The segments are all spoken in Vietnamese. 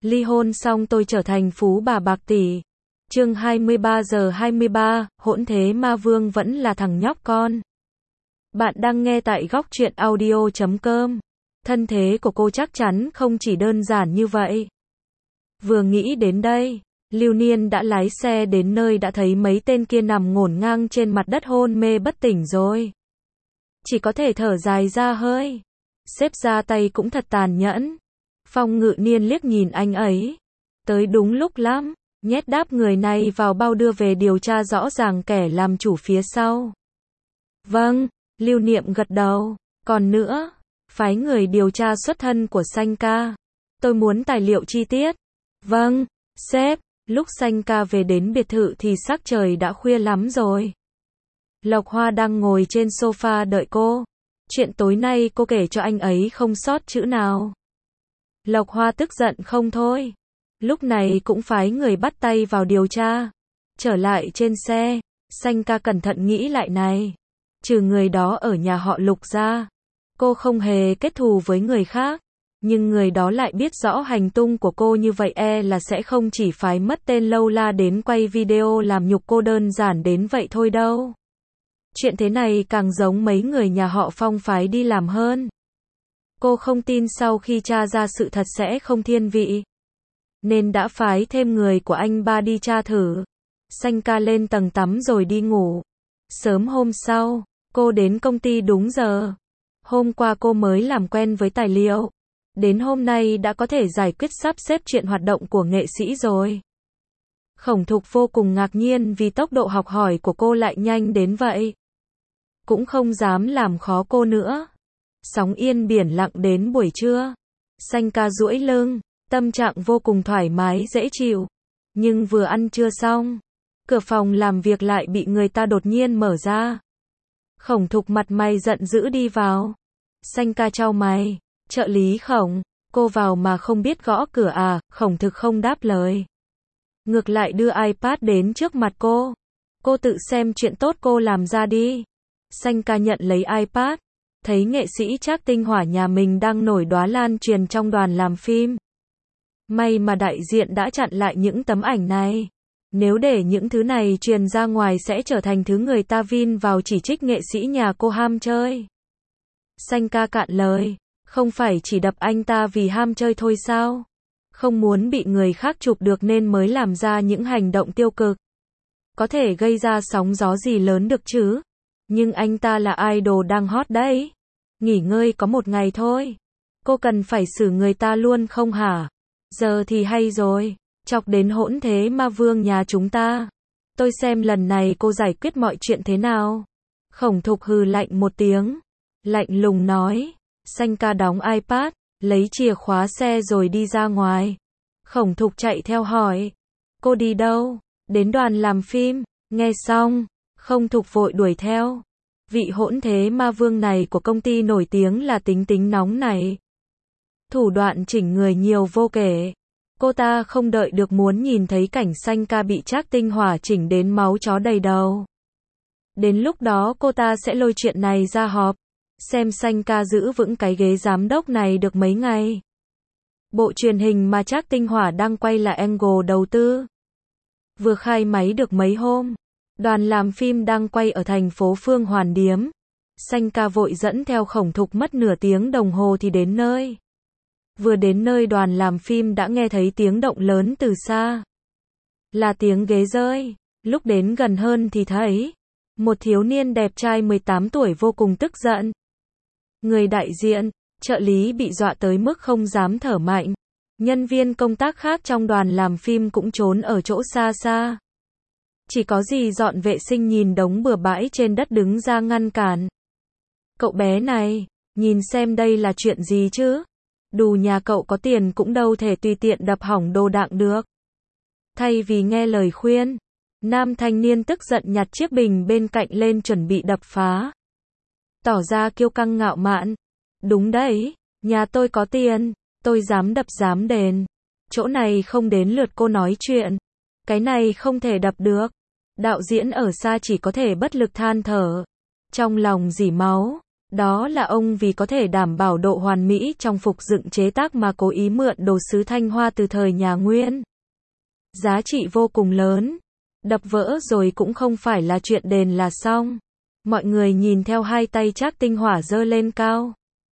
Ly hôn xong tôi trở thành phú bà bạc tỷ. Chương 23:23, hỗn thế ma vương vẫn là thằng nhóc con. Bạn đang nghe tại góc truyện audio.com. Thân thế của cô chắc chắn không chỉ đơn giản như vậy. Vừa nghĩ đến đây, Lưu Niên đã lái xe đến nơi đã thấy mấy tên kia nằm ngổn ngang trên mặt đất hôn mê bất tỉnh rồi. Chỉ có thể thở dài ra hơi. Sếp ra tay cũng thật tàn nhẫn. Phong Ngự Niên liếc nhìn anh ấy. Tới đúng lúc lắm, nhét đáp người này vào bao đưa về điều tra rõ ràng kẻ làm chủ phía sau. Vâng, Lưu Niệm gật đầu. Còn nữa, phái người điều tra xuất thân của Sanh ca. Tôi muốn tài liệu chi tiết. Vâng, sếp. Lúc Sanh ca về đến biệt thự thì sắc trời đã khuya lắm rồi. Lộc Hoa đang ngồi trên sofa đợi cô. Chuyện tối nay cô kể cho anh ấy không sót chữ nào. Lộc Hoa tức giận không thôi. Lúc này cũng phái người bắt tay vào điều tra. Trở lại trên xe, Sanh ca cẩn thận nghĩ lại này. Trừ người đó ở nhà họ Lục ra, cô không hề kết thù với người khác. Nhưng người đó lại biết rõ hành tung của cô như vậy là sẽ không chỉ phái mất tên lâu la đến quay video làm nhục cô đơn giản đến vậy thôi đâu. Chuyện thế này càng giống mấy người nhà họ Phong phái đi làm hơn. Cô không tin sau khi tra ra sự thật sẽ không thiên vị. Nên đã phái thêm người của anh ba đi tra thử. Sanh ca lên tầng tắm rồi đi ngủ. Sớm hôm sau, cô đến công ty đúng giờ. Hôm qua cô mới làm quen với tài liệu. Đến hôm nay đã có thể giải quyết sắp xếp chuyện hoạt động của nghệ sĩ rồi. Khổng Thục vô cùng ngạc nhiên vì tốc độ học hỏi của cô lại nhanh đến vậy. Cũng không dám làm khó cô nữa. Sóng yên biển lặng đến buổi trưa. Sanh ca duỗi lưng, tâm trạng vô cùng thoải mái dễ chịu. Nhưng vừa ăn trưa xong, cửa phòng làm việc lại bị người ta đột nhiên mở ra. Khổng Thục mặt mày giận dữ đi vào. Sanh ca chau mày. Trợ lý Khổng, cô vào mà không biết gõ cửa à? Khổng Thực không đáp lời. Ngược lại đưa iPad đến trước mặt cô. Cô tự xem chuyện tốt cô làm ra đi. Sanh ca nhận lấy iPad. Thấy nghệ sĩ Trác Tinh Hỏa nhà mình đang nổi đóa lan truyền trong đoàn làm phim. May mà đại diện đã chặn lại những tấm ảnh này. Nếu để những thứ này truyền ra ngoài sẽ trở thành thứ người ta vin vào chỉ trích nghệ sĩ nhà cô ham chơi. Sanh ca cạn lời. Không phải chỉ đập anh ta vì ham chơi thôi sao? Không muốn bị người khác chụp được nên mới làm ra những hành động tiêu cực. Có thể gây ra sóng gió gì lớn được chứ? Nhưng anh ta là idol đang hot đấy. Nghỉ ngơi có một ngày thôi. Cô cần phải xử người ta luôn không hả? Giờ thì hay rồi. Chọc đến hỗn thế ma vương nhà chúng ta. Tôi xem lần này cô giải quyết mọi chuyện thế nào? Khổng Thục hừ lạnh một tiếng. Lạnh lùng nói. Sanh ca đóng iPad, lấy chìa khóa xe rồi đi ra ngoài. Khổng Thục chạy theo hỏi. Cô đi đâu? Đến đoàn làm phim. Nghe xong, Khổng Thục vội đuổi theo. Vị hỗn thế ma vương này của công ty nổi tiếng là tính nóng này. Thủ đoạn chỉnh người nhiều vô kể. Cô ta không đợi được muốn nhìn thấy cảnh Sanh ca bị Trác Tinh Hỏa chỉnh đến máu chó đầy đầu. Đến lúc đó cô ta sẽ lôi chuyện này ra họp. Xem Sanh ca giữ vững cái ghế giám đốc này được mấy ngày. Bộ truyền hình mà Trác Tinh Hỏa đang quay là Angle đầu tư. Vừa khai máy được mấy hôm. Đoàn làm phim đang quay ở thành phố Phương Hoàn Điếm. Sanh ca vội dẫn theo Khổng Thục mất nửa tiếng đồng hồ thì đến nơi. Vừa đến nơi đoàn làm phim đã nghe thấy tiếng động lớn từ xa. Là tiếng ghế rơi. Lúc đến gần hơn thì thấy một thiếu niên đẹp trai 18 tuổi vô cùng tức giận. Người đại diện, trợ lý bị dọa tới mức không dám thở mạnh. Nhân viên công tác khác trong đoàn làm phim cũng trốn ở chỗ xa xa. Chỉ có dì dọn vệ sinh nhìn đống bừa bãi trên đất đứng ra ngăn cản. Cậu bé này, nhìn xem đây là chuyện gì chứ? Đủ nhà cậu có tiền cũng đâu thể tùy tiện đập hỏng đồ đạc được. Thay vì nghe lời khuyên, nam thanh niên tức giận nhặt chiếc bình bên cạnh lên chuẩn bị đập phá. Tỏ ra kiêu căng ngạo mạn. Đúng đấy, nhà tôi có tiền, tôi dám đập dám đền. Chỗ này không đến lượt cô nói chuyện. Cái này không thể đập được. Đạo diễn ở xa chỉ có thể bất lực than thở. Trong lòng rỉ máu, Đó là ông vì có thể đảm bảo độ hoàn mỹ trong phục dựng chế tác mà cố ý mượn đồ sứ Thanh Hoa từ thời nhà Nguyên. Giá trị vô cùng lớn. Đập vỡ rồi cũng không phải là chuyện đền là xong. Mọi người nhìn theo hai tay Trác Tinh Hỏa giơ lên cao.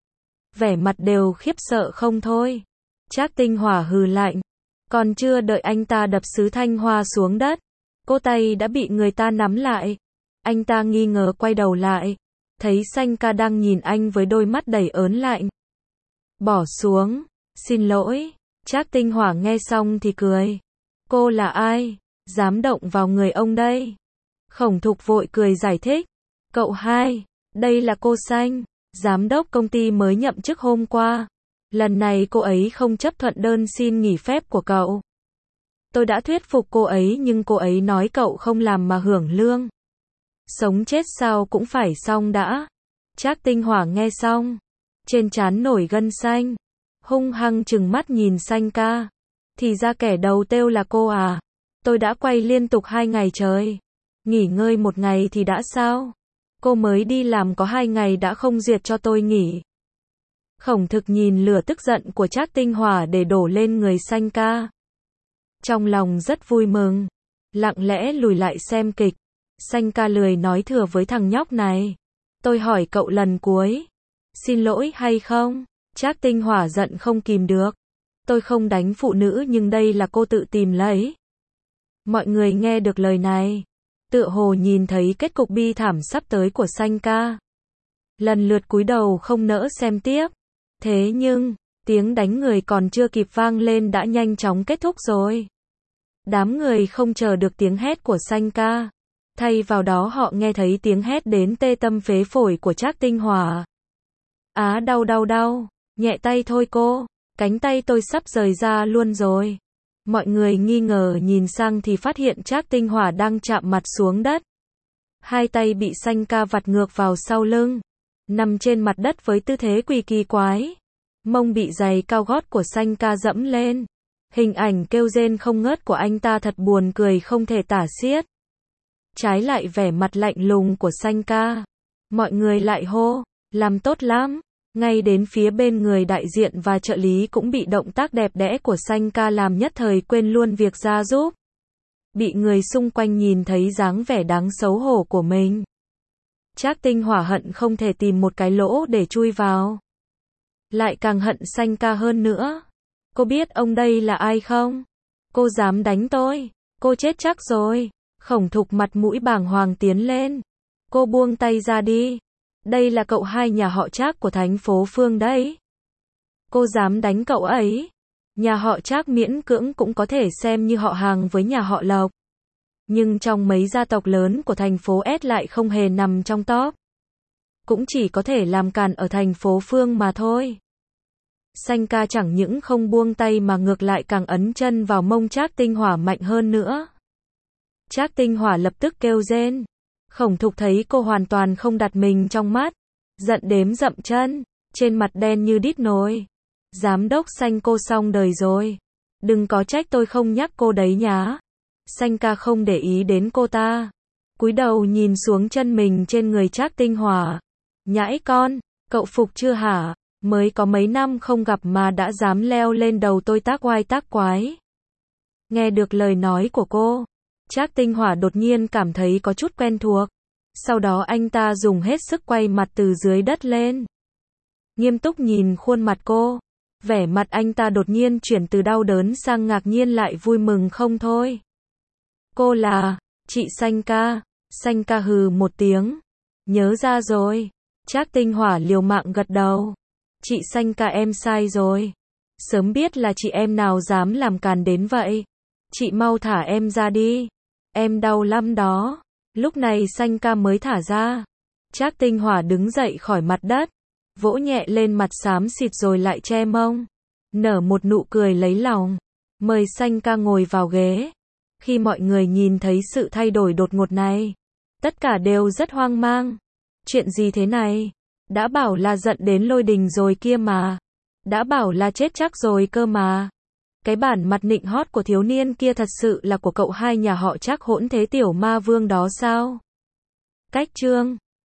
Vẻ mặt đều khiếp sợ không thôi. Trác Tinh Hỏa hừ lạnh. Còn chưa đợi anh ta đập sứ Thanh Hoa xuống đất, cô tay đã bị người ta nắm lại. Anh ta nghi ngờ quay đầu lại, thấy Sanh Ca đang nhìn anh với đôi mắt đầy ớn lạnh. Bỏ xuống, xin lỗi. Trác Tinh Hỏa nghe xong thì cười. Cô là ai? Dám động vào người ông đây? Khổng Thục vội cười giải thích. Cậu hai, đây là cô Sanh, giám đốc công ty mới nhậm chức hôm qua. Lần này cô ấy không chấp thuận đơn xin nghỉ phép của cậu. Tôi đã thuyết phục cô ấy nhưng cô ấy nói cậu không làm mà hưởng lương. Sống chết sao cũng phải xong đã. Trác Tinh Hỏa nghe xong, trên trán nổi gân xanh, hung hăng trừng mắt nhìn Sanh Ca. Thì ra kẻ đầu têu là cô à? Tôi đã quay liên tục 2 ngày trời. Nghỉ ngơi 1 ngày thì đã sao? Cô mới đi làm có 2 ngày đã không duyệt cho tôi nghỉ. Khổng Thực nhìn lửa tức giận của Trác Tinh Hỏa để đổ lên người Sanh Ca. Trong lòng rất vui mừng, lặng lẽ lùi lại xem kịch. Sanh Ca lười nói thừa với thằng nhóc này. Tôi hỏi cậu lần cuối, xin lỗi hay không? Trác Tinh Hỏa giận không kìm được. Tôi không đánh phụ nữ nhưng đây là cô tự tìm lấy. Mọi người nghe được lời này, tựa hồ nhìn thấy kết cục bi thảm sắp tới của Sanh Ca. Lần lượt cúi đầu không nỡ xem tiếp. Thế nhưng, tiếng đánh người còn chưa kịp vang lên đã nhanh chóng kết thúc rồi. Đám người không chờ được tiếng hét của Sanh Ca. Thay vào đó họ nghe thấy tiếng hét đến tê tâm phế phổi của Trác Tinh Hỏa. Á đau đau đau, nhẹ tay thôi cô, cánh tay tôi sắp rời ra luôn rồi. Mọi người nghi ngờ nhìn sang thì phát hiện Trác Tinh Hỏa đang chạm mặt xuống đất. Hai tay bị Sanh Ca vặt ngược vào sau lưng, nằm trên mặt đất với tư thế quỳ kỳ quái. Mông bị giày cao gót của Sanh Ca dẫm lên. Hình ảnh kêu rên không ngớt của anh ta thật buồn cười không thể tả xiết. Trái lại vẻ mặt lạnh lùng của Sanh Ca. Mọi người lại hô, làm tốt lắm. Ngay đến phía bên người đại diện và trợ lý cũng bị động tác đẹp đẽ của Sanh Ca làm nhất thời quên luôn việc ra giúp. Bị người xung quanh nhìn thấy dáng vẻ đáng xấu hổ của mình. Trác Tinh Hỏa hận không thể tìm một cái lỗ để chui vào. Lại càng hận Sanh Ca hơn nữa. Cô biết ông đây là ai không? Cô dám đánh tôi, cô chết chắc rồi. Khổng Thục mặt mũi bàng hoàng tiến lên. Cô buông tay ra đi. Đây là cậu hai nhà họ Trác của thành phố Phương đấy. Cô dám đánh cậu ấy. Nhà họ Trác miễn cưỡng cũng có thể xem như họ hàng với nhà họ Lộc. Nhưng trong mấy gia tộc lớn của thành phố S lại không hề nằm trong top. Cũng chỉ có thể làm càn ở thành phố Phương mà thôi. Sanh Ca chẳng những không buông tay mà ngược lại càng ấn chân vào mông Trác Tinh Hỏa mạnh hơn nữa. Trác Tinh Hỏa lập tức kêu rên. Khổng Thục thấy cô hoàn toàn không đặt mình trong mắt, giận đếm dậm chân, trên mặt đen như đít nồi. Giám đốc Sanh cô xong đời rồi. Đừng có trách tôi không nhắc cô đấy nhá. Sanh Ca không để ý đến cô ta, cúi đầu nhìn xuống chân mình trên người Trác Tinh Hỏa. Nhãi con, cậu phục chưa hả? Mới có mấy năm không gặp mà đã dám leo lên đầu tôi tác oai tác quái. Nghe được lời nói của cô, Trác Tinh Hỏa đột nhiên cảm thấy có chút quen thuộc. Sau đó anh ta dùng hết sức quay mặt từ dưới đất lên. Nghiêm túc nhìn khuôn mặt cô. Vẻ mặt anh ta đột nhiên chuyển từ đau đớn sang ngạc nhiên lại vui mừng không thôi. Cô là, chị Sanh Ca. Sanh Ca hừ một tiếng. Nhớ ra rồi. Trác Tinh Hỏa liều mạng gật đầu. Chị Sanh Ca em sai rồi. Sớm biết là chị em nào dám làm càn đến vậy. Chị mau thả em ra đi. Em đau lắm đó. Lúc này Sanh Ca mới thả ra. Trác Tinh Hỏa đứng dậy khỏi mặt đất, vỗ nhẹ lên mặt xám xịt rồi lại che mông. Nở một nụ cười lấy lòng. Mời Sanh Ca ngồi vào ghế. Khi mọi người nhìn thấy sự thay đổi đột ngột này, tất cả đều rất hoang mang. Chuyện gì thế này? Đã bảo là giận đến lôi đình rồi kia mà. Đã bảo là chết chắc rồi cơ mà. Cái bản mặt nịnh hót của thiếu niên kia thật sự là của cậu hai nhà họ Trác hỗn thế tiểu ma vương đó sao? Cách chương